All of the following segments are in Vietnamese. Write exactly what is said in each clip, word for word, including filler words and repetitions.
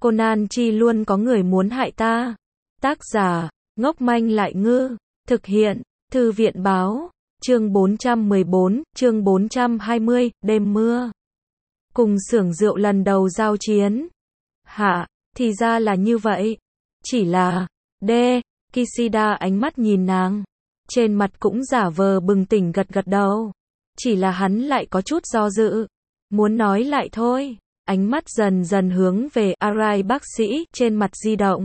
Conan chi luôn có người muốn hại ta. Tác giả, ngốc manh lại ngư. Thực hiện, Thư viện báo. Chương bốn trăm mười bốn, chương bốn trăm hai mươi, đêm mưa. Cùng xưởng rượu lần đầu giao chiến. Hả, thì ra là như vậy. Chỉ là, đê, Kishida ánh mắt nhìn nàng. Trên mặt cũng giả vờ bừng tỉnh gật gật đầu. Chỉ là hắn lại có chút do dự. Muốn nói lại thôi. Ánh mắt dần dần hướng về Arai bác sĩ trên mặt di động.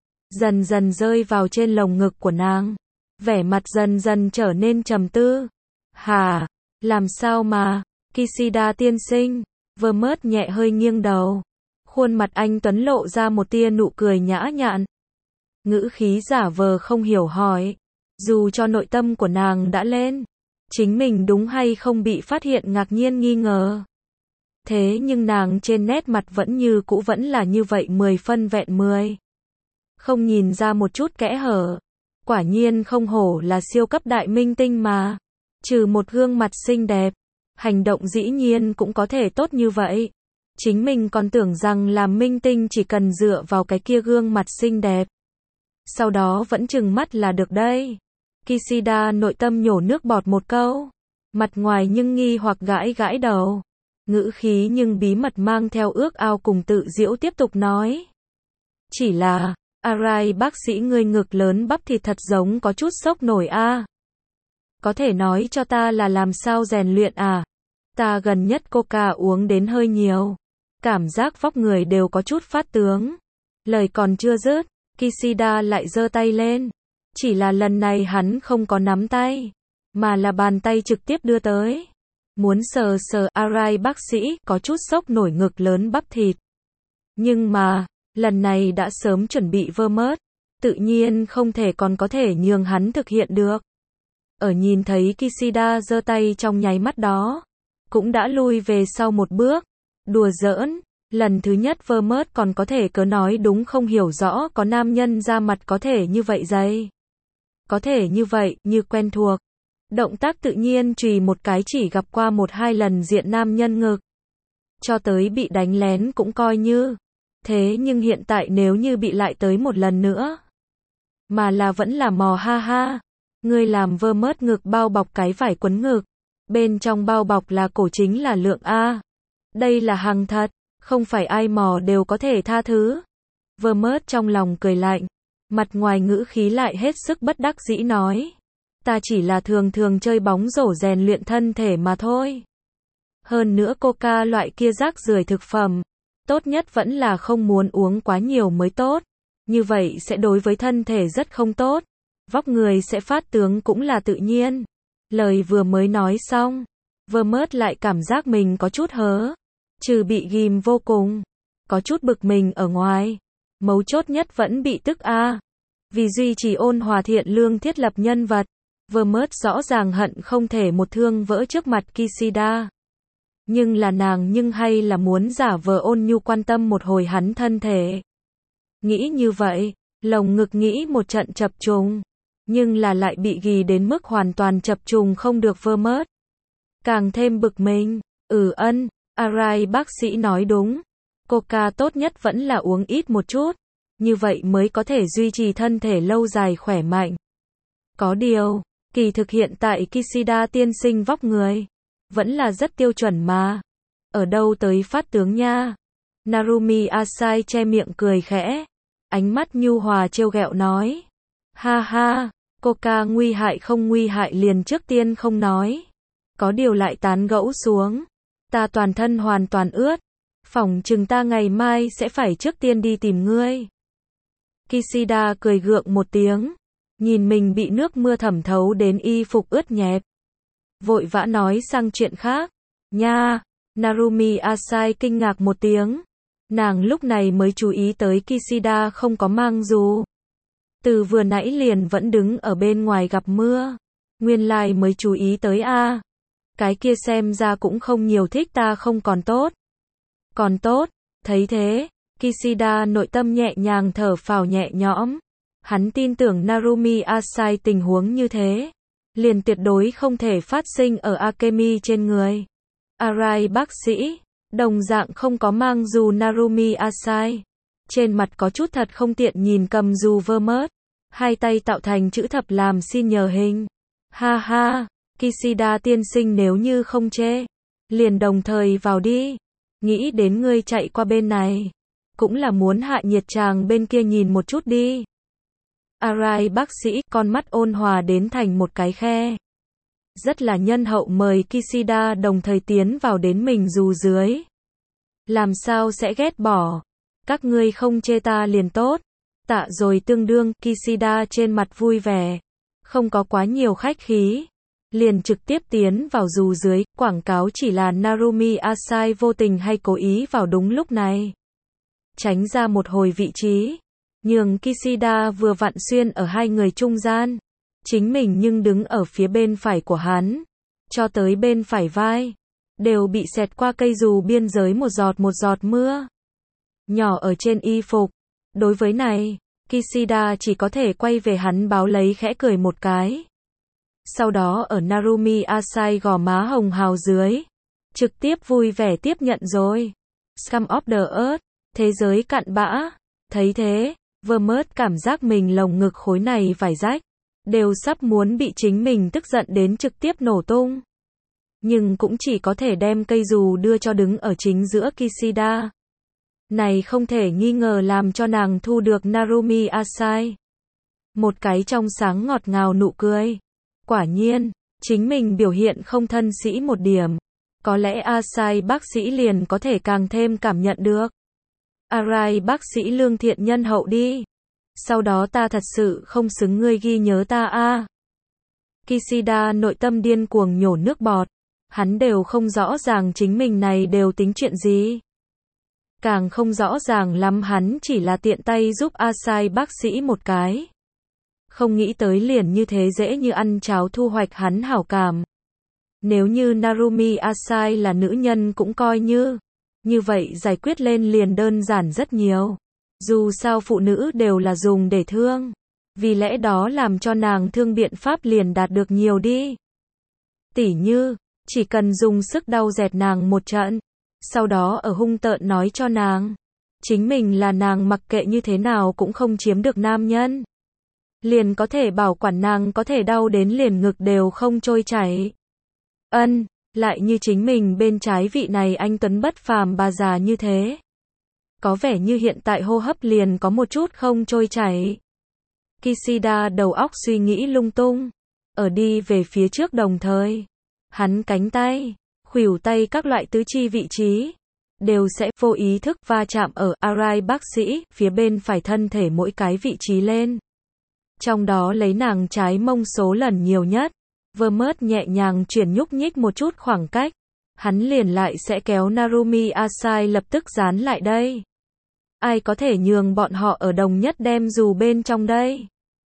Dần dần rơi vào trên lồng ngực của nàng. Vẻ mặt dần dần trở nên trầm tư. Hả? Làm sao mà? Kishida tiên sinh. Vermont nhẹ hơi nghiêng đầu. Khuôn mặt anh tuấn lộ ra một tia nụ cười nhã nhặn. Ngữ khí giả vờ không hiểu hỏi. Dù cho nội tâm của nàng đã lên. Chính mình đúng hay không bị phát hiện ngạc nhiên nghi ngờ. Thế nhưng nàng trên nét mặt vẫn như cũ vẫn là như vậy mười phân vẹn mười. Không nhìn ra một chút kẽ hở. Quả nhiên không hổ là siêu cấp đại minh tinh mà. Trừ một gương mặt xinh đẹp, hành động dĩ nhiên cũng có thể tốt như vậy. Chính mình còn tưởng rằng làm minh tinh chỉ cần dựa vào cái kia gương mặt xinh đẹp. Sau đó vẫn trừng mắt là được đây. Kishida nội tâm nhổ nước bọt một câu. Mặt ngoài nhưng nghi hoặc gãi gãi đầu. Ngữ khí nhưng bí mật mang theo ước ao cùng tự giễu tiếp tục nói. Chỉ là, Arai bác sĩ ngươi ngực lớn bắp thịt thật giống có chút sốc nổi a. Có thể nói cho ta là làm sao rèn luyện à? Ta gần nhất coca uống đến hơi nhiều. Cảm giác vóc người đều có chút phát tướng. Lời còn chưa dứt, Kishida lại giơ tay lên. Chỉ là lần này hắn không có nắm tay, mà là bàn tay trực tiếp đưa tới. Muốn sờ sờ Arai bác sĩ có chút sốc nổi ngực lớn bắp thịt. Nhưng mà, lần này đã sớm chuẩn bị Vermont, tự nhiên không thể còn có thể nhường hắn thực hiện được. Ở nhìn thấy Kishida giơ tay trong nháy mắt đó, cũng đã lui về sau một bước. Đùa giỡn, lần thứ nhất Vermont còn có thể cớ nói đúng không hiểu rõ có nam nhân ra mặt có thể như vậy dây. Có thể như vậy, như quen thuộc. Động tác tự nhiên chùy một cái chỉ gặp qua một hai lần diện nam nhân ngực. Cho tới bị đánh lén cũng coi như. Thế nhưng hiện tại nếu như bị lại tới một lần nữa. Mà là vẫn là mò ha ha. Ngươi làm Vermont ngực bao bọc cái vải quấn ngực. Bên trong bao bọc là cổ chính là lượng A. Đây là hàng thật, không phải ai mò đều có thể tha thứ. Vermont trong lòng cười lạnh. Mặt ngoài ngữ khí lại hết sức bất đắc dĩ nói. Ta chỉ là thường thường chơi bóng rổ rèn luyện thân thể mà thôi. Hơn nữa coca loại kia rác rưởi thực phẩm. Tốt nhất vẫn là không muốn uống quá nhiều mới tốt. Như vậy sẽ đối với thân thể rất không tốt. Vóc người sẽ phát tướng cũng là tự nhiên. Lời vừa mới nói xong. Vermont lại cảm giác mình có chút hớ. Trừ bị ghim vô cùng. Có chút bực mình ở ngoài. Mấu chốt nhất vẫn bị tức a. Vì duy trì ôn hòa thiện lương thiết lập nhân vật. Vermont rõ ràng hận không thể một thương vỡ trước mặt Kishida. Nhưng là nàng nhưng hay là muốn giả vờ ôn nhu quan tâm một hồi hắn thân thể. Nghĩ như vậy, lồng ngực nghĩ một trận chập trùng. Nhưng là lại bị ghì đến mức hoàn toàn chập trùng không được Vermont. Càng thêm bực mình. Ừ ân, Arai bác sĩ nói đúng. Coca tốt nhất vẫn là uống ít một chút. Như vậy mới có thể duy trì thân thể lâu dài khỏe mạnh. Có điều, kỳ thực hiện tại Kishida tiên sinh vóc người. Vẫn là rất tiêu chuẩn mà. Ở đâu tới phát tướng nha. Narumi Asai che miệng cười khẽ. Ánh mắt nhu hòa trêu ghẹo nói. Ha ha, coca nguy hại không nguy hại liền trước tiên không nói. Có điều lại tán gẫu xuống. Ta toàn thân hoàn toàn ướt. Phỏng chừng ta ngày mai sẽ phải trước tiên đi tìm ngươi. Kishida cười gượng một tiếng. Nhìn mình bị nước mưa thẩm thấu đến y phục ướt nhẹp. Vội vã nói sang chuyện khác. Nha, Narumi Asai kinh ngạc một tiếng. Nàng lúc này mới chú ý tới Kishida không có mang dù. Từ vừa nãy liền vẫn đứng ở bên ngoài gặp mưa. Nguyên lai mới chú ý tới a. Cái kia xem ra cũng không nhiều thích ta không còn tốt. Còn tốt, thấy thế, Kishida nội tâm nhẹ nhàng thở phào nhẹ nhõm. Hắn tin tưởng Narumi Asai tình huống như thế. Liền tuyệt đối không thể phát sinh ở Akemi trên người. Arai bác sĩ, đồng dạng không có mang dù Narumi Asai. trên mặt có chút thật không tiện nhìn cầm dù Vermont, hai tay tạo thành chữ thập làm xin nhờ hình. Ha ha, Kishida tiên sinh nếu như không chê, liền đồng thời vào đi. Nghĩ đến ngươi chạy qua bên này, cũng là muốn hạ nhiệt chàng bên kia nhìn một chút đi. Arai bác sĩ, con mắt ôn hòa đến thành một cái khe. Rất là nhân hậu mời Kishida đồng thời tiến vào đến mình dù dưới. Làm sao sẽ ghét bỏ, các ngươi không chê ta liền tốt. Tạ rồi tương đương, Kishida trên mặt vui vẻ, không có quá nhiều khách khí. Liền trực tiếp tiến vào dù dưới, quảng cáo chỉ là Narumi Asai vô tình hay cố ý vào đúng lúc này. Tránh ra một hồi vị trí, nhường Kishida vừa vặn xuyên ở hai người trung gian. Chính mình nhưng đứng ở phía bên phải của hắn, cho tới bên phải vai, đều bị xẹt qua cây dù biên giới một giọt một giọt mưa. Nhỏ ở trên y phục. Đối với này, Kishida chỉ có thể quay về hắn báo lấy khẽ cười một cái. Sau đó ở Narumi Asai gò má hồng hào dưới, trực tiếp vui vẻ tiếp nhận rồi. Scum of the Earth, thế giới cặn bã. Thấy thế, Vermont cảm giác mình lồng ngực khối này vải rách, đều sắp muốn bị chính mình tức giận đến trực tiếp nổ tung. Nhưng cũng chỉ có thể đem cây dù đưa cho đứng ở chính giữa Kishida. Này không thể nghi ngờ làm cho nàng thu được Narumi Asai. Một cái trong sáng ngọt ngào nụ cười. Quả nhiên, chính mình biểu hiện không thân sĩ một điểm. Có lẽ Asai bác sĩ liền có thể càng thêm cảm nhận được. Arai bác sĩ lương thiện nhân hậu đi. Sau đó ta thật sự không xứng ngươi ghi nhớ ta a. À. Kishida nội tâm điên cuồng nhổ nước bọt. Hắn đều không rõ ràng chính mình này đều tính chuyện gì. Càng không rõ ràng lắm hắn chỉ là tiện tay giúp Asai bác sĩ một cái. Không nghĩ tới liền như thế dễ như ăn cháo thu hoạch hắn hảo cảm. Nếu như Narumi Asai là nữ nhân cũng coi như. Như vậy giải quyết lên liền đơn giản rất nhiều. Dù sao phụ nữ đều là dùng để thương. Vì lẽ đó làm cho nàng thương biện pháp liền đạt được nhiều đi. Tỉ như, chỉ cần dùng sức đau dẹt nàng một trận. Sau đó ở hung tợn nói cho nàng. Chính mình là nàng mặc kệ như thế nào cũng không chiếm được nam nhân. Liền có thể bảo quản nàng có thể đau đến liền ngực đều không trôi chảy. Ân, lại như chính mình bên trái vị này anh tuấn bất phàm bà già như thế. Có vẻ như hiện tại hô hấp liền có một chút không trôi chảy. Kishida đầu óc suy nghĩ lung tung. Ở đi về phía trước đồng thời. Hắn cánh tay, khuỷu tay các loại tứ chi vị trí. Đều sẽ vô ý thức va chạm ở Arai bác sĩ phía bên phải thân thể mỗi cái vị trí lên. Trong đó lấy nàng trái mông số lần nhiều nhất. Vermont nhẹ nhàng chuyển nhúc nhích một chút khoảng cách. Hắn liền lại sẽ kéo Narumi Asai lập tức dán lại đây. Ai có thể nhường bọn họ ở đồng nhất đem dù bên trong đây?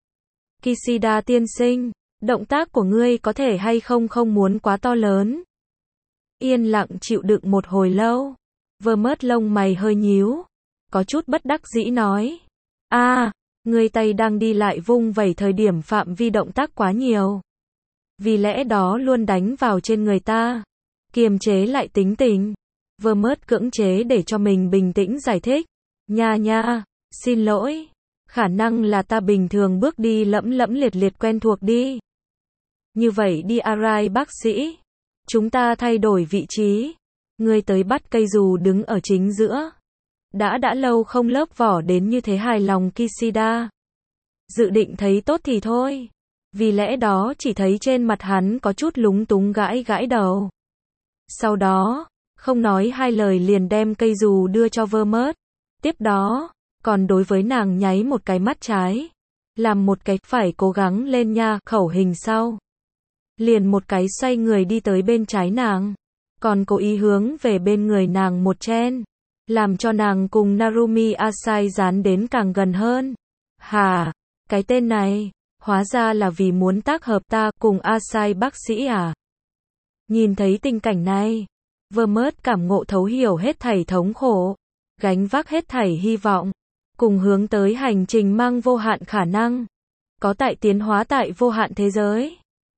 Kishida tiên sinh, động tác của ngươi có thể hay không không muốn quá to lớn. Yên lặng chịu đựng một hồi lâu. Vermont lông mày hơi nhíu. Có chút bất đắc dĩ nói. a à, ngươi tay đang đi lại vung vẩy thời điểm phạm vi động tác quá nhiều. Vì lẽ đó luôn đánh vào trên người ta. Kiềm chế lại tính tình. Vermont cưỡng chế để cho mình bình tĩnh giải thích. Nha nha, xin lỗi. Khả năng là ta bình thường bước đi lẫm lẫm liệt liệt quen thuộc đi. Như vậy đi Arai bác sĩ. Chúng ta thay đổi vị trí. Ngươi tới bắt cây dù đứng ở chính giữa. Đã đã lâu không lớp vỏ đến như thế hài lòng Kishida. Dự định thấy tốt thì thôi. Vì lẽ đó chỉ thấy trên mặt hắn có chút lúng túng gãi gãi đầu. Sau đó, không nói hai lời liền đem cây dù đưa cho Vermont. Tiếp đó, còn đối với nàng nháy một cái mắt trái. Làm một cái phải cố gắng lên nha khẩu hình sau. Liền một cái xoay người đi tới bên trái nàng. Còn cố ý hướng về bên người nàng một chen. Làm cho nàng cùng Narumi Asai dán đến càng gần hơn. Hà, cái tên này, hóa ra là vì muốn tác hợp ta cùng Asai bác sĩ à? Nhìn thấy tình cảnh này, Vermont cảm ngộ thấu hiểu hết thảy thống khổ. Gánh vác hết thảy hy vọng. Cùng hướng tới hành trình mang vô hạn khả năng. Có tại tiến hóa tại vô hạn thế giới.